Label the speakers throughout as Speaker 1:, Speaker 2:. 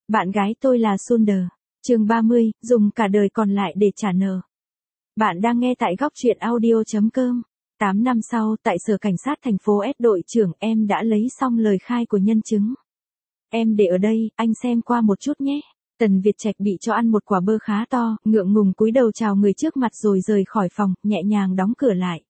Speaker 1: Bạn gái tôi là Sunder. Chương 30, dùng cả đời còn lại để trả nợ. Bạn đang nghe tại góc truyện audio.com. 8 năm sau, tại sở cảnh sát thành phố S, đội trưởng em đã lấy xong lời khai của nhân chứng. Em để ở đây, anh xem qua một chút nhé. Tần Việt Trạch bị cho ăn một quả bơ khá to, ngượng ngùng cúi đầu chào người trước mặt rồi rời khỏi phòng, nhẹ nhàng đóng cửa lại.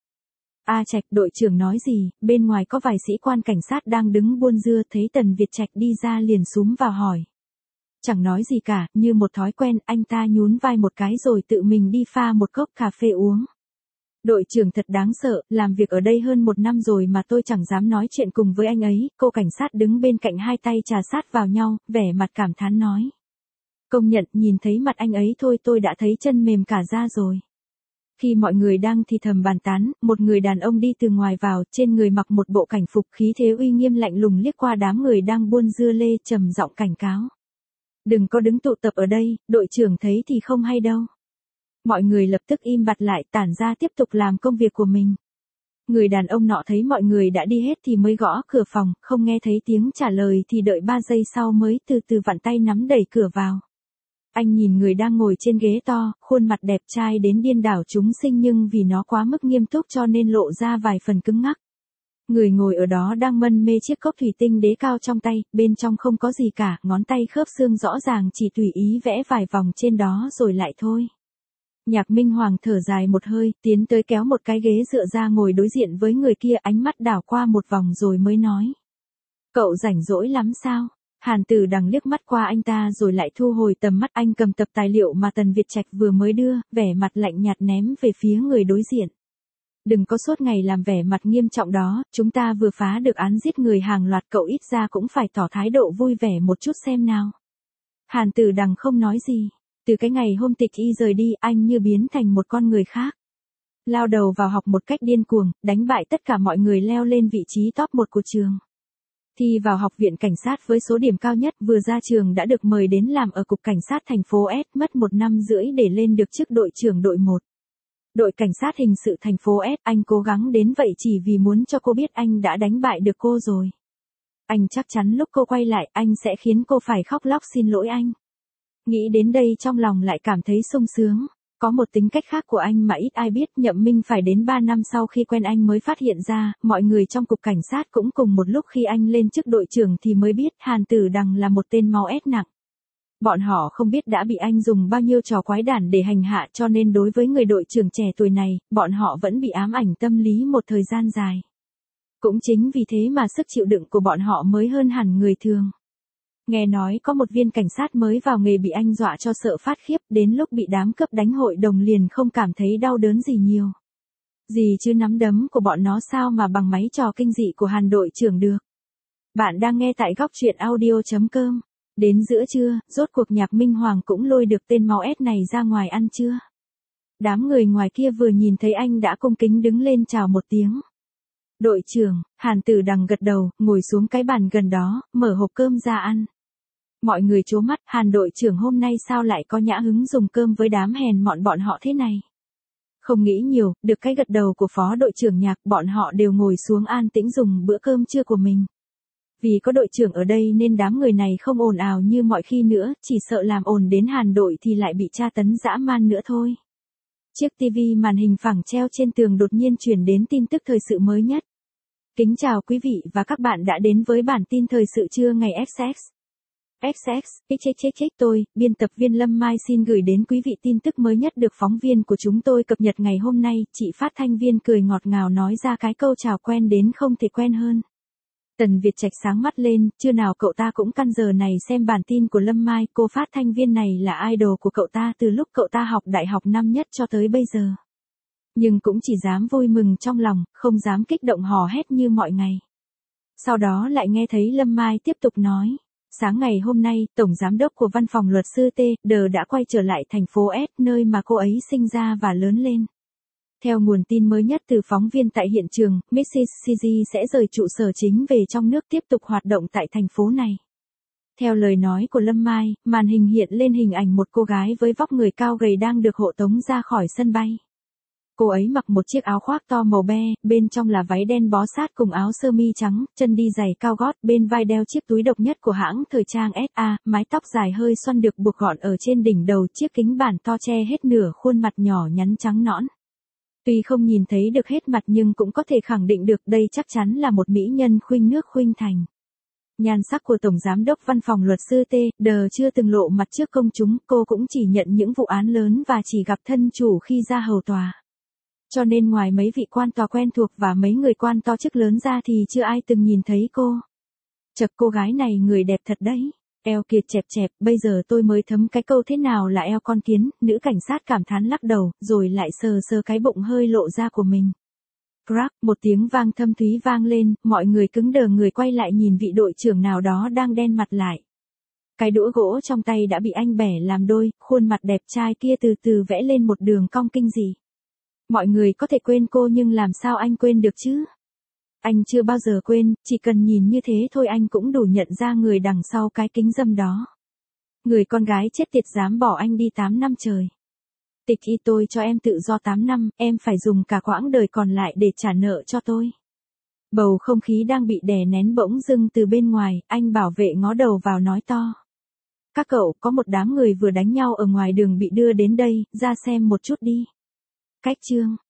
Speaker 1: A Trạch, đội trưởng nói gì? Bên ngoài có vài sĩ quan cảnh sát đang đứng buôn dưa, thấy Tần Việt Trạch đi ra liền xúm vào hỏi. Chẳng nói gì cả, như một thói quen, anh ta nhún vai một cái rồi tự mình đi pha một cốc cà phê uống. Đội trưởng thật đáng sợ, làm việc ở đây hơn 1 năm rồi mà tôi chẳng dám nói chuyện cùng với anh ấy. Cô cảnh sát đứng bên cạnh hai tay trà sát vào nhau, vẻ mặt cảm thán nói. Công nhận, nhìn thấy mặt anh ấy thôi tôi đã thấy chân mềm cả da rồi. Khi mọi người đang thì thầm bàn tán, một người đàn ông đi từ ngoài vào, trên người mặc một bộ cảnh phục khí thế uy nghiêm lạnh lùng liếc qua đám người đang buôn dưa lê, trầm giọng cảnh cáo. Đừng có đứng tụ tập ở đây, đội trưởng thấy thì không hay đâu. Mọi người lập tức im bặt lại, tản ra tiếp tục làm công việc của mình. Người đàn ông nọ thấy mọi người đã đi hết thì mới gõ cửa phòng, không nghe thấy tiếng trả lời thì đợi 3 giây sau mới từ từ vặn tay nắm đẩy cửa vào. Anh nhìn người đang ngồi trên ghế to, khuôn mặt đẹp trai đến điên đảo chúng sinh nhưng vì nó quá mức nghiêm túc cho nên lộ ra vài phần cứng ngắc. Người ngồi ở đó đang mân mê chiếc cốc thủy tinh đế cao trong tay, bên trong không có gì cả, ngón tay khớp xương rõ ràng chỉ tùy ý vẽ vài vòng trên đó rồi lại thôi. Nhạc Minh Hoàng thở dài một hơi, tiến tới kéo một cái ghế dựa ra ngồi đối diện với người kia, ánh mắt đảo qua một vòng rồi mới nói. Cậu rảnh rỗi lắm sao? Hàn Tử Đằng liếc mắt qua anh ta rồi lại thu hồi tầm mắt. Anh cầm tập tài liệu mà Tần Việt Trạch vừa mới đưa, vẻ mặt lạnh nhạt ném về phía người đối diện. Đừng có suốt ngày làm vẻ mặt nghiêm trọng đó, chúng ta vừa phá được án giết người hàng loạt, cậu ít ra cũng phải tỏ thái độ vui vẻ một chút xem nào. Hàn Tử Đằng không nói gì. Từ cái ngày hôm Tịch Y rời đi, anh như biến thành một con người khác. Lao đầu vào học một cách điên cuồng, đánh bại tất cả mọi người, leo lên vị trí top 1 của trường. Thi vào học viện cảnh sát với số điểm cao nhất, vừa ra trường đã được mời đến làm ở cục cảnh sát thành phố S, mất 1 năm rưỡi để lên được chức đội trưởng đội 1. Đội cảnh sát hình sự thành phố S, anh cố gắng đến vậy chỉ vì muốn cho cô biết anh đã đánh bại được cô rồi. Anh chắc chắn lúc cô quay lại, anh sẽ khiến cô phải khóc lóc xin lỗi anh. Nghĩ đến đây trong lòng lại cảm thấy sung sướng. Có một tính cách khác của anh mà ít ai biết, Nhậm Minh phải đến 3 năm sau khi quen anh mới phát hiện ra, mọi người trong cục cảnh sát cũng cùng một lúc khi anh lên chức đội trưởng thì mới biết Hàn Tử Đằng là một tên máu ép nặng. Bọn họ không biết đã bị anh dùng bao nhiêu trò quái đản để hành hạ, cho nên đối với người đội trưởng trẻ tuổi này, bọn họ vẫn bị ám ảnh tâm lý một thời gian dài. Cũng chính vì thế mà sức chịu đựng của bọn họ mới hơn hẳn người thường. Nghe nói có một viên cảnh sát mới vào nghề bị anh dọa cho sợ phát khiếp, đến lúc bị đám cướp đánh hội đồng liền không cảm thấy đau đớn gì nhiều. Gì chứ nắm đấm của bọn nó sao mà bằng máy trò kinh dị của Hàn đội trưởng được. Bạn đang nghe tại góc truyện audio.com. Đến giữa trưa, rốt cuộc Nhạc Minh Hoàng cũng lôi được tên máu ép này ra ngoài ăn trưa. Đám người ngoài kia vừa nhìn thấy anh đã cung kính đứng lên chào một tiếng. Đội trưởng, Hàn Tử Đằng gật đầu, ngồi xuống cái bàn gần đó, mở hộp cơm ra ăn. Mọi người trố mắt, Hàn đội trưởng hôm nay sao lại có nhã hứng dùng cơm với đám hèn mọn bọn họ thế này. Không nghĩ nhiều, được cái gật đầu của phó đội trưởng Nhạc, bọn họ đều ngồi xuống an tĩnh dùng bữa cơm trưa của mình. Vì có đội trưởng ở đây nên đám người này không ồn ào như mọi khi nữa, chỉ sợ làm ồn đến Hàn đội thì lại bị tra tấn dã man nữa thôi. Chiếc tivi màn hình phẳng treo trên tường đột nhiên truyền đến tin tức thời sự mới nhất. Kính chào quý vị và các bạn đã đến với bản tin thời sự trưa ngày FX. Tôi, biên tập viên Lâm Mai xin gửi đến quý vị tin tức mới nhất được phóng viên của chúng tôi cập nhật ngày hôm nay. Chị phát thanh viên cười ngọt ngào nói ra cái câu chào quen đến không thể quen hơn. Tần Việt Trạch sáng mắt lên, chưa nào cậu ta cũng căn giờ này xem bản tin của Lâm Mai. Cô phát thanh viên này là idol của cậu ta từ lúc cậu ta học đại học năm nhất cho tới bây giờ. Nhưng cũng chỉ dám vui mừng trong lòng, không dám kích động hò hét như mọi ngày. Sau đó lại nghe thấy Lâm Mai tiếp tục nói. Sáng ngày hôm nay, Tổng Giám đốc của Văn phòng Luật sư T.D. đã quay trở lại thành phố S, nơi mà cô ấy sinh ra và lớn lên. Theo nguồn tin mới nhất từ phóng viên tại hiện trường, Mrs. CG sẽ rời trụ sở chính về trong nước tiếp tục hoạt động tại thành phố này. Theo lời nói của Lâm Mai, màn hình hiện lên hình ảnh một cô gái với vóc người cao gầy đang được hộ tống ra khỏi sân bay. Cô ấy mặc một chiếc áo khoác to màu be, bên trong là váy đen bó sát cùng áo sơ mi trắng, chân đi giày cao gót, bên vai đeo chiếc túi độc nhất của hãng thời trang SA, mái tóc dài hơi xoăn được buộc gọn ở trên đỉnh đầu, chiếc kính bản to che hết nửa khuôn mặt nhỏ nhắn trắng nõn. Tuy không nhìn thấy được hết mặt nhưng cũng có thể khẳng định được đây chắc chắn là một mỹ nhân khuynh nước khuynh thành. Nhan sắc của Tổng Giám đốc Văn phòng Luật sư T.D. chưa từng lộ mặt trước công chúng, cô cũng chỉ nhận những vụ án lớn và chỉ gặp thân chủ khi ra hầu tòa. Cho nên ngoài mấy vị quan tòa quen thuộc và mấy người quan to chức lớn ra thì chưa ai từng nhìn thấy cô. Chật, cô gái này người đẹp thật đấy. Eo kiệt chẹp chẹp, bây giờ tôi mới thấm cái câu thế nào là eo con kiến, nữ cảnh sát cảm thán lắc đầu, rồi lại sờ sờ cái bụng hơi lộ ra của mình. Crack, một tiếng vang thâm thúy vang lên, mọi người cứng đờ người quay lại nhìn vị đội trưởng nào đó đang đen mặt lại. Cái đũa gỗ trong tay đã bị anh bẻ làm đôi, khuôn mặt đẹp trai kia từ từ vẽ lên một đường cong kinh dị. Mọi người có thể quên cô nhưng làm sao anh quên được chứ? Anh chưa bao giờ quên, chỉ cần nhìn như thế thôi anh cũng đủ nhận ra người đằng sau cái kính râm đó. Người con gái chết tiệt dám bỏ anh đi 8 năm trời. Tịch y tôi cho em tự do 8 năm, em phải dùng cả quãng đời còn lại để trả nợ cho tôi. Bầu không khí đang bị đè nén bỗng dưng từ bên ngoài, anh bảo vệ ngó đầu vào nói to. Các cậu, có một đám người vừa đánh nhau ở ngoài đường bị đưa đến đây, ra xem một chút đi. Cách chương